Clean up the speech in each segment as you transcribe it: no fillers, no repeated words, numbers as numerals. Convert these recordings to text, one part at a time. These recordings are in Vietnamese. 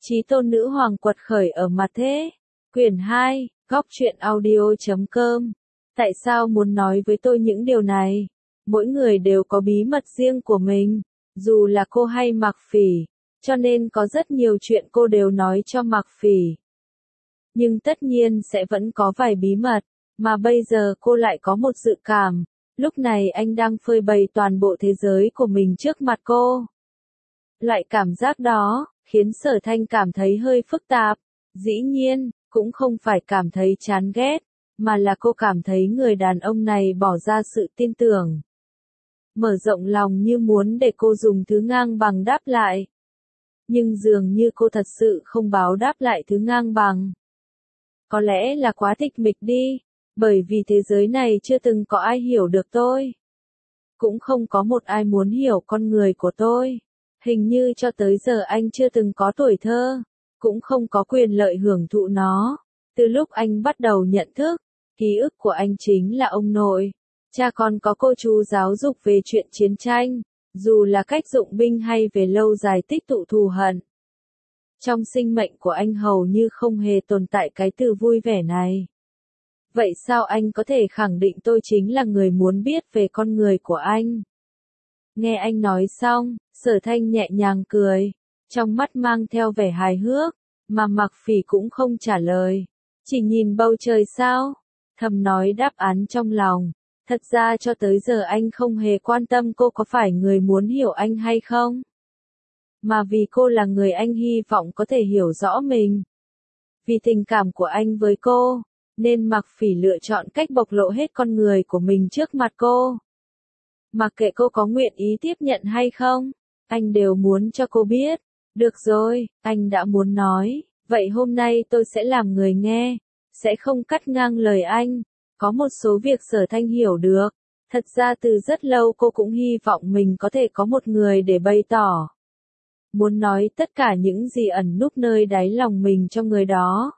Chí tôn nữ hoàng quật khởi ở mặt thế. Quyển 2, góc truyện audio.com. Tại sao muốn nói với tôi những điều này? Mỗi người đều có bí mật riêng của mình, dù là cô hay Mạc Phỉ, cho nên có rất nhiều chuyện cô đều nói cho Mạc Phỉ. Nhưng tất nhiên sẽ vẫn có vài bí mật, mà bây giờ cô lại có một dự cảm, lúc này anh đang phơi bày toàn bộ thế giới của mình trước mặt cô. Loại cảm giác đó, khiến Sở Thanh cảm thấy hơi phức tạp, dĩ nhiên, cũng không phải cảm thấy chán ghét, mà là cô cảm thấy người đàn ông này bỏ ra sự tin tưởng. Mở rộng lòng như muốn để cô dùng thứ ngang bằng đáp lại. Nhưng dường như cô thật sự không báo đáp lại thứ ngang bằng. Có lẽ là quá tịch mịch đi, bởi vì thế giới này chưa từng có ai hiểu được tôi. Cũng không có một ai muốn hiểu con người của tôi. Hình như cho tới giờ anh chưa từng có tuổi thơ, cũng không có quyền lợi hưởng thụ nó. Từ lúc anh bắt đầu nhận thức, ký ức của anh chính là ông nội. Cha còn có cô chú giáo dục về chuyện chiến tranh, dù là cách dụng binh hay về lâu dài tích tụ thù hận. Trong sinh mệnh của anh hầu như không hề tồn tại cái từ vui vẻ này. Vậy sao anh có thể khẳng định tôi chính là người muốn biết về con người của anh? Nghe anh nói xong, Sở Thanh nhẹ nhàng cười, trong mắt mang theo vẻ hài hước, mà Mạc Phỉ cũng không trả lời, chỉ nhìn bầu trời sao, thầm nói đáp án trong lòng. Thật ra cho tới giờ anh không hề quan tâm cô có phải người muốn hiểu anh hay không, mà vì cô là người anh hy vọng có thể hiểu rõ mình. Vì tình cảm của anh với cô, nên Mạc Phỉ lựa chọn cách bộc lộ hết con người của mình trước mặt cô. Mặc kệ cô có nguyện ý tiếp nhận hay không, anh đều muốn cho cô biết. Được rồi, anh đã muốn nói, vậy hôm nay tôi sẽ làm người nghe, sẽ không cắt ngang lời anh. Có một số việc Sở Thanh hiểu được, thật ra từ rất lâu cô cũng hy vọng mình có thể có một người để bày tỏ. Muốn nói tất cả những gì ẩn núp nơi đáy lòng mình cho người đó.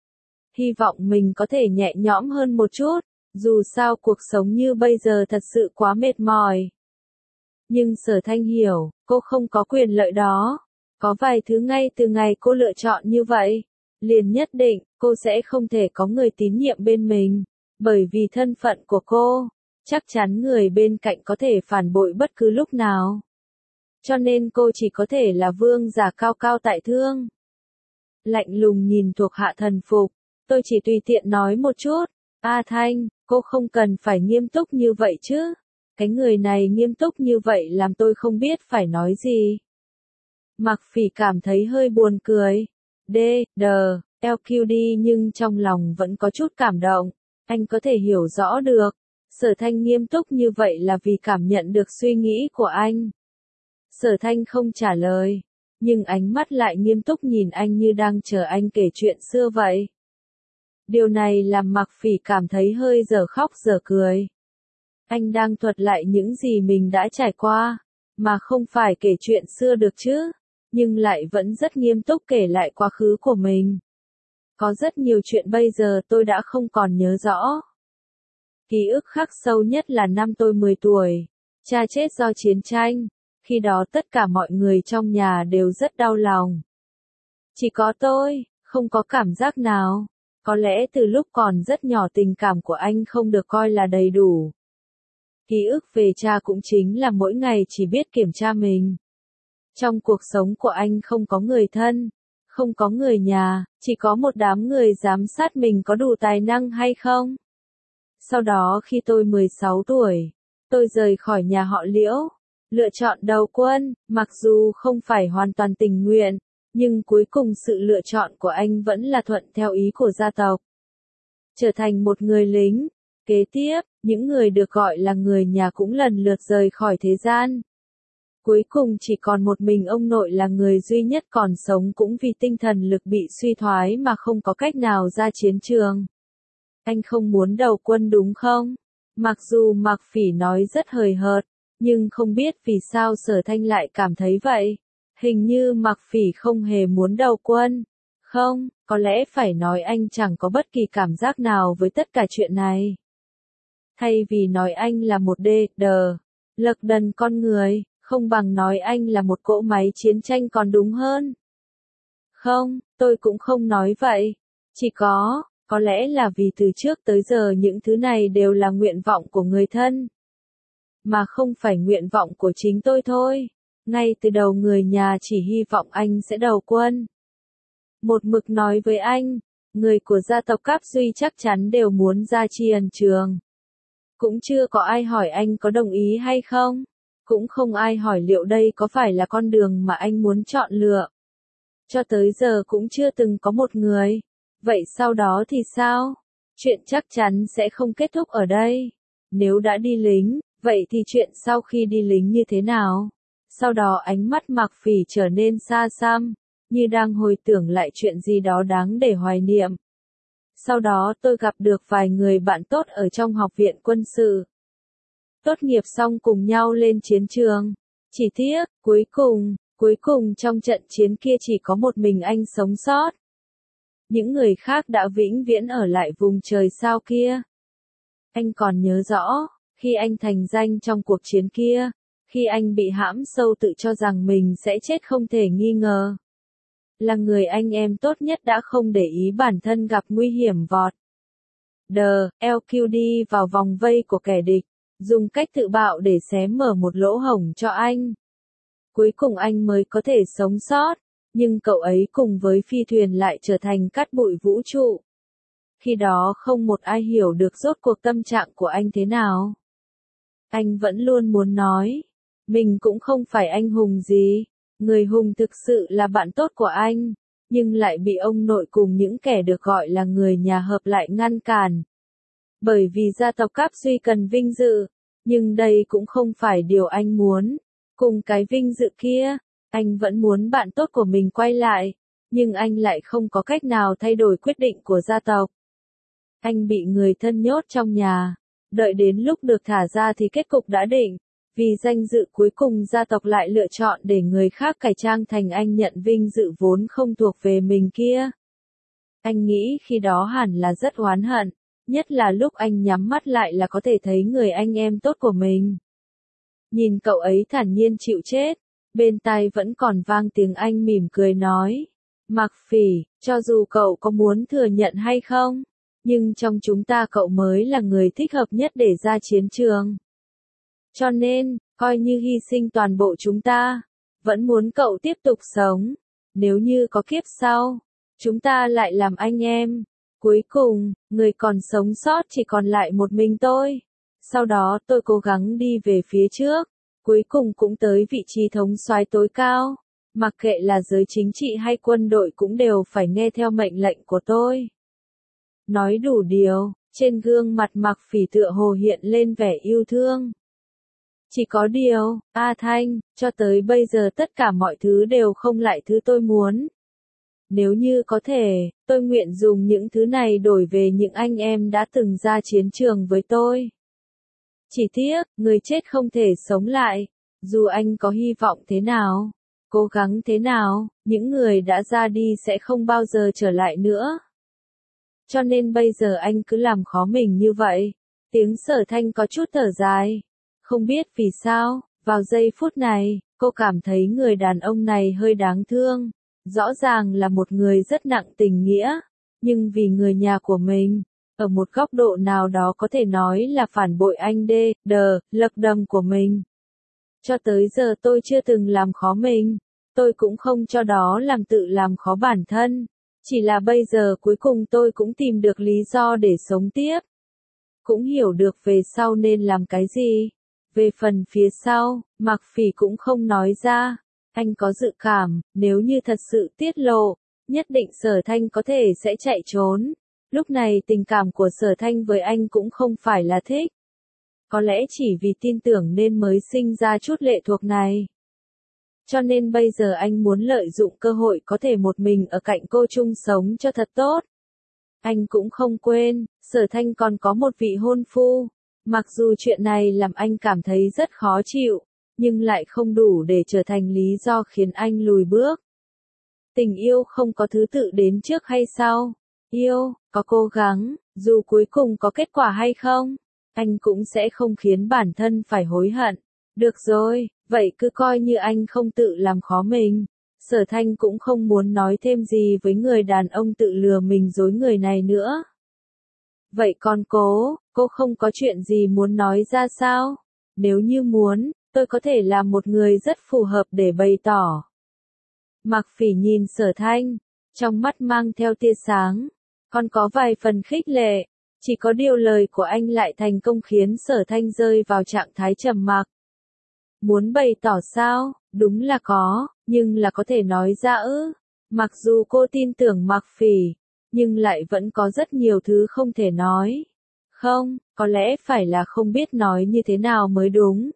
Hy vọng mình có thể nhẹ nhõm hơn một chút, dù sao cuộc sống như bây giờ thật sự quá mệt mỏi. Nhưng Sở Thanh hiểu, cô không có quyền lợi đó. Có vài thứ ngay từ ngày cô lựa chọn như vậy, liền nhất định, cô sẽ không thể có người tín nhiệm bên mình. Bởi vì thân phận của cô, chắc chắn người bên cạnh có thể phản bội bất cứ lúc nào. Cho nên cô chỉ có thể là vương giả cao cao tại thượng. Lạnh lùng nhìn thuộc hạ thần phục, tôi chỉ tùy tiện nói một chút. A Thanh, cô không cần phải nghiêm túc như vậy chứ. Cái người này nghiêm túc như vậy làm tôi không biết phải nói gì. Mạc Phỉ cảm thấy hơi buồn cười. LQD nhưng trong lòng vẫn có chút cảm động. Anh có thể hiểu rõ được. Sở Thanh nghiêm túc như vậy là vì cảm nhận được suy nghĩ của anh. Sở Thanh không trả lời, nhưng ánh mắt lại nghiêm túc nhìn anh như đang chờ anh kể chuyện xưa vậy. Điều này làm Mạc Phỉ cảm thấy hơi dở khóc dở cười. Anh đang thuật lại những gì mình đã trải qua, mà không phải kể chuyện xưa được chứ, nhưng lại vẫn rất nghiêm túc kể lại quá khứ của mình. Có rất nhiều chuyện bây giờ tôi đã không còn nhớ rõ. Ký ức khắc sâu nhất là năm tôi 10 tuổi, cha chết do chiến tranh, khi đó tất cả mọi người trong nhà đều rất đau lòng. Chỉ có tôi, không có cảm giác nào. Có lẽ từ lúc còn rất nhỏ tình cảm của anh không được coi là đầy đủ. Ký ức về cha cũng chính là mỗi ngày chỉ biết kiểm tra mình. Trong cuộc sống của anh không có người thân, không có người nhà, chỉ có một đám người giám sát mình có đủ tài năng hay không. Sau đó khi tôi 16 tuổi, tôi rời khỏi nhà họ Liễu, lựa chọn đầu quân, mặc dù không phải hoàn toàn tình nguyện. Nhưng cuối cùng sự lựa chọn của anh vẫn là thuận theo ý của gia tộc. Trở thành một người lính. Kế tiếp, những người được gọi là người nhà cũng lần lượt rời khỏi thế gian. Cuối cùng chỉ còn một mình ông nội là người duy nhất còn sống cũng vì tinh thần lực bị suy thoái mà không có cách nào ra chiến trường. Anh không muốn đầu quân đúng không? Mặc dù Mạc Phỉ nói rất hời hợt, nhưng không biết vì sao Sở Thanh lại cảm thấy vậy. Hình như Mạc Phỉ không hề muốn đầu quân. Không, có lẽ phải nói anh chẳng có bất kỳ cảm giác nào với tất cả chuyện này. Thay vì nói anh là một lật đần con người, không bằng nói anh là một cỗ máy chiến tranh còn đúng hơn. Không, tôi cũng không nói vậy. Chỉ có lẽ là vì từ trước tới giờ những thứ này đều là nguyện vọng của người thân, mà không phải nguyện vọng của chính tôi thôi. Ngay từ đầu người nhà chỉ hy vọng anh sẽ đầu quân. Một mực nói với anh, người của gia tộc Cáp Duy chắc chắn đều muốn ra Tri Ân Trường. Cũng chưa có ai hỏi anh có đồng ý hay không. Cũng không ai hỏi liệu đây có phải là con đường mà anh muốn chọn lựa. Cho tới giờ cũng chưa từng có một người. Vậy sau đó thì sao? Chuyện chắc chắn sẽ không kết thúc ở đây. Nếu đã đi lính, vậy thì chuyện sau khi đi lính như thế nào? Sau đó ánh mắt Mạc Phỉ trở nên xa xăm, như đang hồi tưởng lại chuyện gì đó đáng để hoài niệm. Sau đó tôi gặp được vài người bạn tốt ở trong học viện quân sự. Tốt nghiệp xong cùng nhau lên chiến trường. Chỉ tiếc, cuối cùng trong trận chiến kia chỉ có một mình anh sống sót. Những người khác đã vĩnh viễn ở lại vùng trời sao kia. Anh còn nhớ rõ, khi anh thành danh trong cuộc chiến kia, khi anh bị hãm sâu tự cho rằng mình sẽ chết không thể nghi ngờ. Là người anh em tốt nhất đã không để ý bản thân gặp nguy hiểm vọt. LQ đi vào vòng vây của kẻ địch, dùng cách tự bạo để xé mở một lỗ hổng cho anh. Cuối cùng anh mới có thể sống sót, nhưng cậu ấy cùng với phi thuyền lại trở thành cát bụi vũ trụ. Khi đó không một ai hiểu được rốt cuộc tâm trạng của anh thế nào. Anh vẫn luôn muốn nói, mình cũng không phải anh hùng gì, người hùng thực sự là bạn tốt của anh, nhưng lại bị ông nội cùng những kẻ được gọi là người nhà hợp lại ngăn cản. Bởi vì gia tộc Cáp Duy cần vinh dự, nhưng đây cũng không phải điều anh muốn. Cùng cái vinh dự kia, anh vẫn muốn bạn tốt của mình quay lại, nhưng anh lại không có cách nào thay đổi quyết định của gia tộc. Anh bị người thân nhốt trong nhà, đợi đến lúc được thả ra thì kết cục đã định, vì danh dự cuối cùng gia tộc lại lựa chọn để người khác cải trang thành anh nhận vinh dự vốn không thuộc về mình kia. Anh nghĩ khi đó hẳn là rất oán hận, nhất là lúc anh nhắm mắt lại là có thể thấy người anh em tốt của mình. Nhìn cậu ấy thản nhiên chịu chết, bên tai vẫn còn vang tiếng anh mỉm cười nói, Mạc Phỉ, cho dù cậu có muốn thừa nhận hay không, nhưng trong chúng ta cậu mới là người thích hợp nhất để ra chiến trường. Cho nên, coi như hy sinh toàn bộ chúng ta, vẫn muốn cậu tiếp tục sống. Nếu như có kiếp sau, chúng ta lại làm anh em. Cuối cùng, người còn sống sót chỉ còn lại một mình tôi. Sau đó tôi cố gắng đi về phía trước, cuối cùng cũng tới vị trí thống soái tối cao. Mặc kệ là giới chính trị hay quân đội cũng đều phải nghe theo mệnh lệnh của tôi. Nói đủ điều, trên gương mặt Mạc Phỉ tựa hồ hiện lên vẻ yêu thương. Chỉ có điều, A Thanh, cho tới bây giờ tất cả mọi thứ đều không lại thứ tôi muốn. Nếu như có thể, tôi nguyện dùng những thứ này đổi về những anh em đã từng ra chiến trường với tôi. Chỉ tiếc, người chết không thể sống lại, dù anh có hy vọng thế nào, cố gắng thế nào, những người đã ra đi sẽ không bao giờ trở lại nữa. Cho nên bây giờ anh cứ làm khó mình như vậy. Tiếng Sở Thanh có chút thở dài. Không biết vì sao, vào giây phút này, cô cảm thấy người đàn ông này hơi đáng thương. Rõ ràng là một người rất nặng tình nghĩa, nhưng vì người nhà của mình, ở một góc độ nào đó có thể nói là phản bội anh lật đầm của mình. Cho tới giờ tôi chưa từng làm khó mình, tôi cũng không cho đó làm tự làm khó bản thân. Chỉ là bây giờ cuối cùng tôi cũng tìm được lý do để sống tiếp. Cũng hiểu được về sau nên làm cái gì. Về phần phía sau, Mạc Phỉ cũng không nói ra. Anh có dự cảm, nếu như thật sự tiết lộ, nhất định Sở Thanh có thể sẽ chạy trốn. Lúc này tình cảm của Sở Thanh với anh cũng không phải là thích. Có lẽ chỉ vì tin tưởng nên mới sinh ra chút lệ thuộc này. Cho nên bây giờ anh muốn lợi dụng cơ hội có thể một mình ở cạnh cô chung sống cho thật tốt. Anh cũng không quên, Sở Thanh còn có một vị hôn phu. Mặc dù chuyện này làm anh cảm thấy rất khó chịu, nhưng lại không đủ để trở thành lý do khiến anh lùi bước. Tình yêu không có thứ tự đến trước hay sau. Yêu, có cố gắng, dù cuối cùng có kết quả hay không, anh cũng sẽ không khiến bản thân phải hối hận. Được rồi, vậy cứ coi như anh không tự làm khó mình. Sở Thanh cũng không muốn nói thêm gì với người đàn ông tự lừa mình dối người này nữa. Vậy còn cô không có chuyện gì muốn nói ra sao? Nếu như muốn, tôi có thể là một người rất phù hợp để bày tỏ. Mạc Phỉ nhìn Sở Thanh, trong mắt mang theo tia sáng, còn có vài phần khích lệ, chỉ có điều lời của anh lại thành công khiến Sở Thanh rơi vào trạng thái trầm mặc. Muốn bày tỏ sao? Đúng là có, nhưng là có thể nói ra ư? Mặc dù cô tin tưởng Mạc Phỉ, nhưng lại vẫn có rất nhiều thứ không thể nói. Không, có lẽ phải là không biết nói như thế nào mới đúng.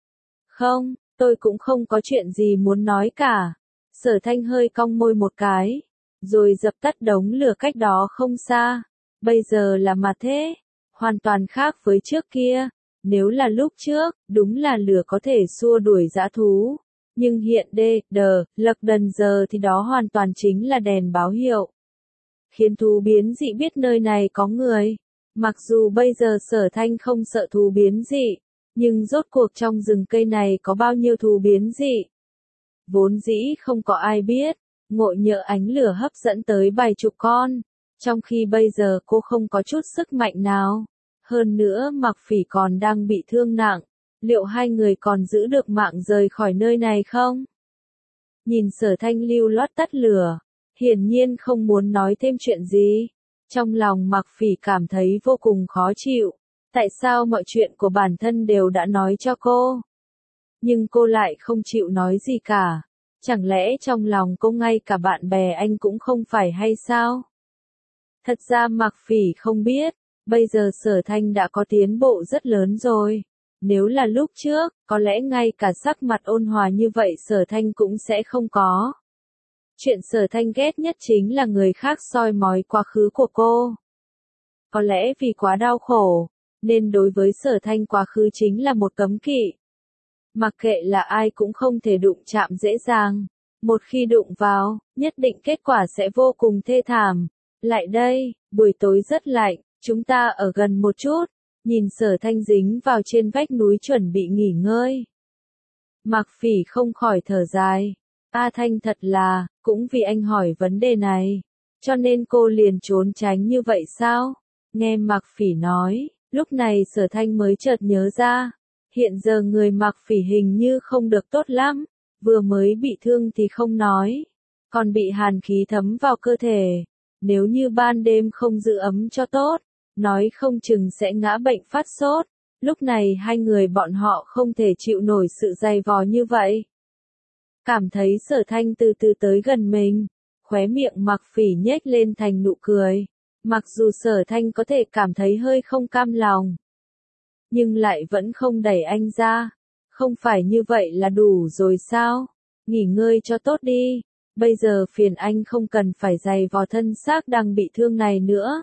Không, tôi cũng không có chuyện gì muốn nói cả. Sở Thanh hơi cong môi một cái, rồi dập tắt đống lửa cách đó không xa. Bây giờ là mà thế, hoàn toàn khác với trước kia. Nếu là lúc trước, đúng là lửa có thể xua đuổi dã thú. Nhưng hiện lật đần giờ thì đó hoàn toàn chính là đèn báo hiệu. Khiến thú biến dị biết nơi này có người. Mặc dù bây giờ Sở Thanh không sợ thú biến dị, nhưng rốt cuộc trong rừng cây này có bao nhiêu thú biến dị. Vốn dĩ không có ai biết, ngộ nhỡ ánh lửa hấp dẫn tới 70 con, trong khi bây giờ cô không có chút sức mạnh nào. Hơn nữa Mạc Phỉ còn đang bị thương nặng, liệu hai người còn giữ được mạng rời khỏi nơi này không? Nhìn Sở Thanh lưu loát tắt lửa, hiển nhiên không muốn nói thêm chuyện gì. Trong lòng Mạc Phỉ cảm thấy vô cùng khó chịu, tại sao mọi chuyện của bản thân đều đã nói cho cô? Nhưng cô lại không chịu nói gì cả. Chẳng lẽ trong lòng cô ngay cả bạn bè anh cũng không phải hay sao? Thật ra Mạc Phỉ không biết, bây giờ Sở Thanh đã có tiến bộ rất lớn rồi. Nếu là lúc trước, có lẽ ngay cả sắc mặt ôn hòa như vậy Sở Thanh cũng sẽ không có. Chuyện Sở Thanh ghét nhất chính là người khác soi mói quá khứ của cô. Có lẽ vì quá đau khổ, nên đối với Sở Thanh quá khứ chính là một cấm kỵ. Mặc kệ là ai cũng không thể đụng chạm dễ dàng. Một khi đụng vào, nhất định kết quả sẽ vô cùng thê thảm. Lại đây, buổi tối rất lạnh, chúng ta ở gần một chút. Nhìn Sở Thanh dính vào trên vách núi chuẩn bị nghỉ ngơi. Mạc Phỉ không khỏi thở dài. A Thanh thật là, cũng vì anh hỏi vấn đề này, cho nên cô liền trốn tránh như vậy sao? Nghe Mạc Phỉ nói, lúc này Sở Thanh mới chợt nhớ ra. Hiện giờ người Mạc Phỉ hình như không được tốt lắm, vừa mới bị thương thì không nói, còn bị hàn khí thấm vào cơ thể. Nếu như ban đêm không giữ ấm cho tốt, nói không chừng sẽ ngã bệnh phát sốt. Lúc này hai người bọn họ không thể chịu nổi sự dày vò như vậy. Cảm thấy Sở Thanh từ từ tới gần mình, khóe miệng Mạc Phỉ nhếch lên thành nụ cười. Mặc dù Sở Thanh có thể cảm thấy hơi không cam lòng, nhưng lại vẫn không đẩy anh ra. Không phải như vậy là đủ rồi sao? Nghỉ ngơi cho tốt đi. Bây giờ phiền anh không cần phải giày vò thân xác đang bị thương này nữa.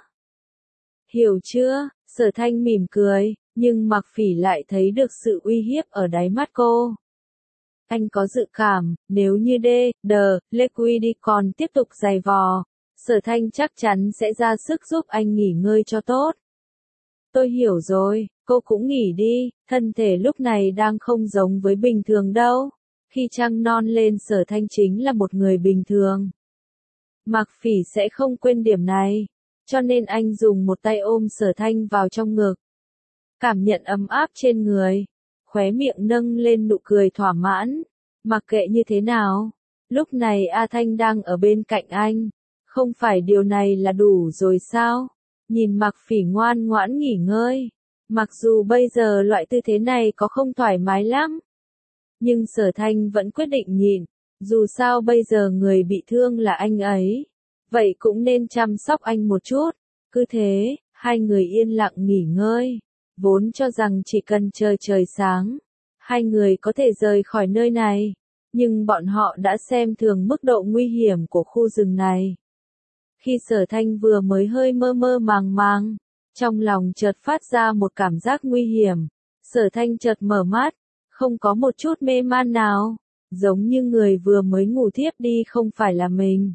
Hiểu chưa? Sở Thanh mỉm cười, nhưng Mạc Phỉ lại thấy được sự uy hiếp ở đáy mắt cô. Anh có dự cảm, nếu như Liquidi còn tiếp tục giày vò, Sở Thanh chắc chắn sẽ ra sức giúp anh nghỉ ngơi cho tốt. Tôi hiểu rồi, cô cũng nghỉ đi, thân thể lúc này đang không giống với bình thường đâu. Khi trăng non lên Sở Thanh chính là một người bình thường. Mạc Phỉ sẽ không quên điểm này, cho nên anh dùng một tay ôm Sở Thanh vào trong ngực. Cảm nhận ấm áp trên người, khóe miệng nâng lên nụ cười thỏa mãn. Mặc kệ như thế nào, lúc này A Thanh đang ở bên cạnh anh, không phải điều này là đủ rồi sao? Nhìn Mạc Phỉ ngoan ngoãn nghỉ ngơi, mặc dù bây giờ loại tư thế này có không thoải mái lắm, nhưng Sở Thanh vẫn quyết định nhịn, dù sao bây giờ người bị thương là anh ấy, vậy cũng nên chăm sóc anh một chút. Cứ thế, hai người yên lặng nghỉ ngơi, vốn cho rằng chỉ cần chờ trời sáng, hai người có thể rời khỏi nơi này, nhưng bọn họ đã xem thường mức độ nguy hiểm của khu rừng này. Khi Sở Thanh vừa mới hơi mơ mơ màng màng, trong lòng chợt phát ra một cảm giác nguy hiểm. Sở Thanh chợt mở mắt, không có một chút mê man nào, giống như người vừa mới ngủ thiếp đi không phải là mình.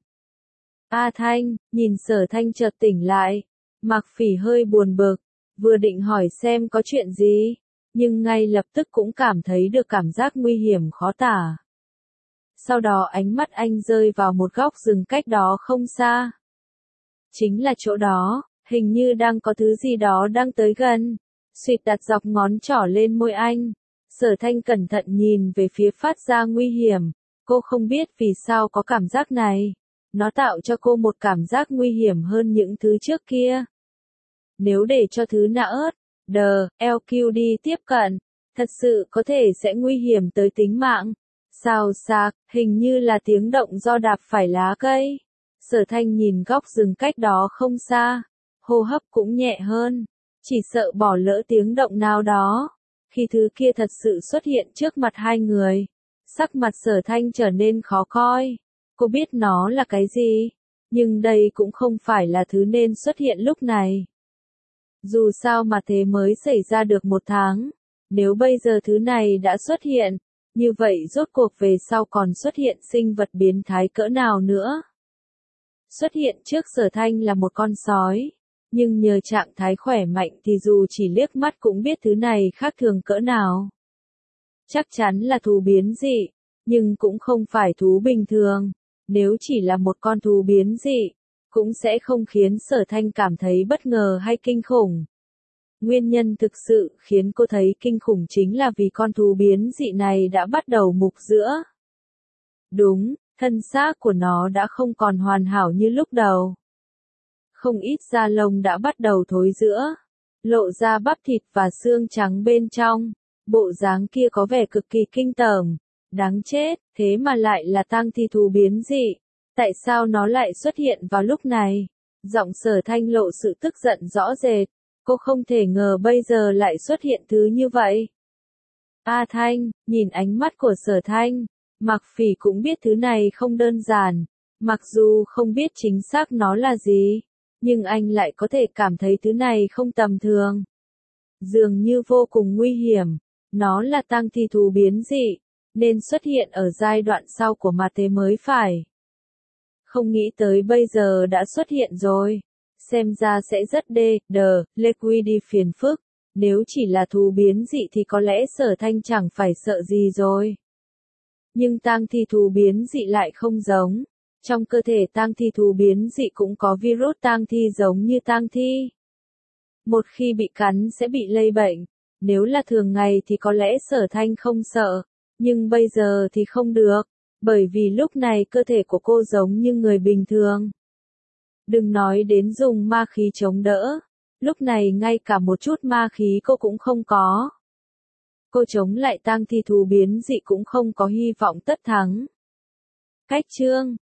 A Thanh, nhìn Sở Thanh chợt tỉnh lại, Mạc Phỉ hơi buồn bực, vừa định hỏi xem có chuyện gì, nhưng ngay lập tức cũng cảm thấy được cảm giác nguy hiểm khó tả. Sau đó ánh mắt anh rơi vào một góc rừng cách đó không xa. Chính là chỗ đó, hình như đang có thứ gì đó đang tới gần. Suyệt đặt dọc ngón trỏ lên môi anh. Sở Thanh cẩn thận nhìn về phía phát ra nguy hiểm. Cô không biết vì sao có cảm giác này. Nó tạo cho cô một cảm giác nguy hiểm hơn những thứ trước kia. Nếu để cho thứ nã LQD tiếp cận, thật sự có thể sẽ nguy hiểm tới tính mạng. Xào xạc, hình như là tiếng động do đạp phải lá cây. Sở Thanh nhìn góc rừng cách đó không xa. Hô hấp cũng nhẹ hơn. Chỉ sợ bỏ lỡ tiếng động nào đó. Khi thứ kia thật sự xuất hiện trước mặt hai người, sắc mặt Sở Thanh trở nên khó coi. Cô biết nó là cái gì, nhưng đây cũng không phải là thứ nên xuất hiện lúc này. Dù sao mà thế mới xảy ra được 1 tháng. Nếu bây giờ thứ này đã xuất hiện, như vậy rốt cuộc về sau còn xuất hiện sinh vật biến thái cỡ nào nữa. Xuất hiện trước Sở Thanh là một con sói. Nhưng nhờ trạng thái khỏe mạnh thì dù chỉ liếc mắt cũng biết thứ này khác thường cỡ nào. Chắc chắn là thú biến dị, nhưng cũng không phải thú bình thường. Nếu chỉ là một con thú biến dị, cũng sẽ không khiến Sở Thanh cảm thấy bất ngờ hay kinh khủng. Nguyên nhân thực sự khiến cô thấy kinh khủng chính là vì con thú biến dị này đã bắt đầu mục giữa. Đúng, thân xác của nó đã không còn hoàn hảo như lúc đầu. Không ít da lông đã bắt đầu thối rữa, lộ ra bắp thịt và xương trắng bên trong. Bộ dáng kia có vẻ cực kỳ kinh tởm. Đáng chết, thế mà lại là tang thi thú biến dị. Tại sao nó lại xuất hiện vào lúc này? Giọng Sở Thanh lộ sự tức giận rõ rệt. Cô không thể ngờ bây giờ lại xuất hiện thứ như vậy. A Thanh, nhìn ánh mắt của Sở Thanh, Mạc Phỉ cũng biết thứ này không đơn giản. Mặc dù không biết chính xác nó là gì, nhưng anh lại có thể cảm thấy thứ này không tầm thường. Dường như vô cùng nguy hiểm. Nó là tang thi thú biến dị, nên xuất hiện ở giai đoạn sau của ma thế mới phải. Không nghĩ tới bây giờ đã xuất hiện rồi. Xem ra sẽ rất liquid phiền phức. Nếu chỉ là thú biến dị thì có lẽ Sở Thanh chẳng phải sợ gì rồi. Nhưng tang thi thú biến dị lại không giống. Trong cơ thể tang thi thú biến dị cũng có virus tang thi giống như tang thi. Một khi bị cắn sẽ bị lây bệnh. Nếu là thường ngày thì có lẽ Sở Thanh không sợ. Nhưng bây giờ thì không được. Bởi vì lúc này cơ thể của cô giống như người bình thường. Đừng nói đến dùng ma khí chống đỡ. Lúc này ngay cả một chút ma khí cô cũng không có. Cô chống lại tang thi thú biến dị cũng không có hy vọng tất thắng. Cách chương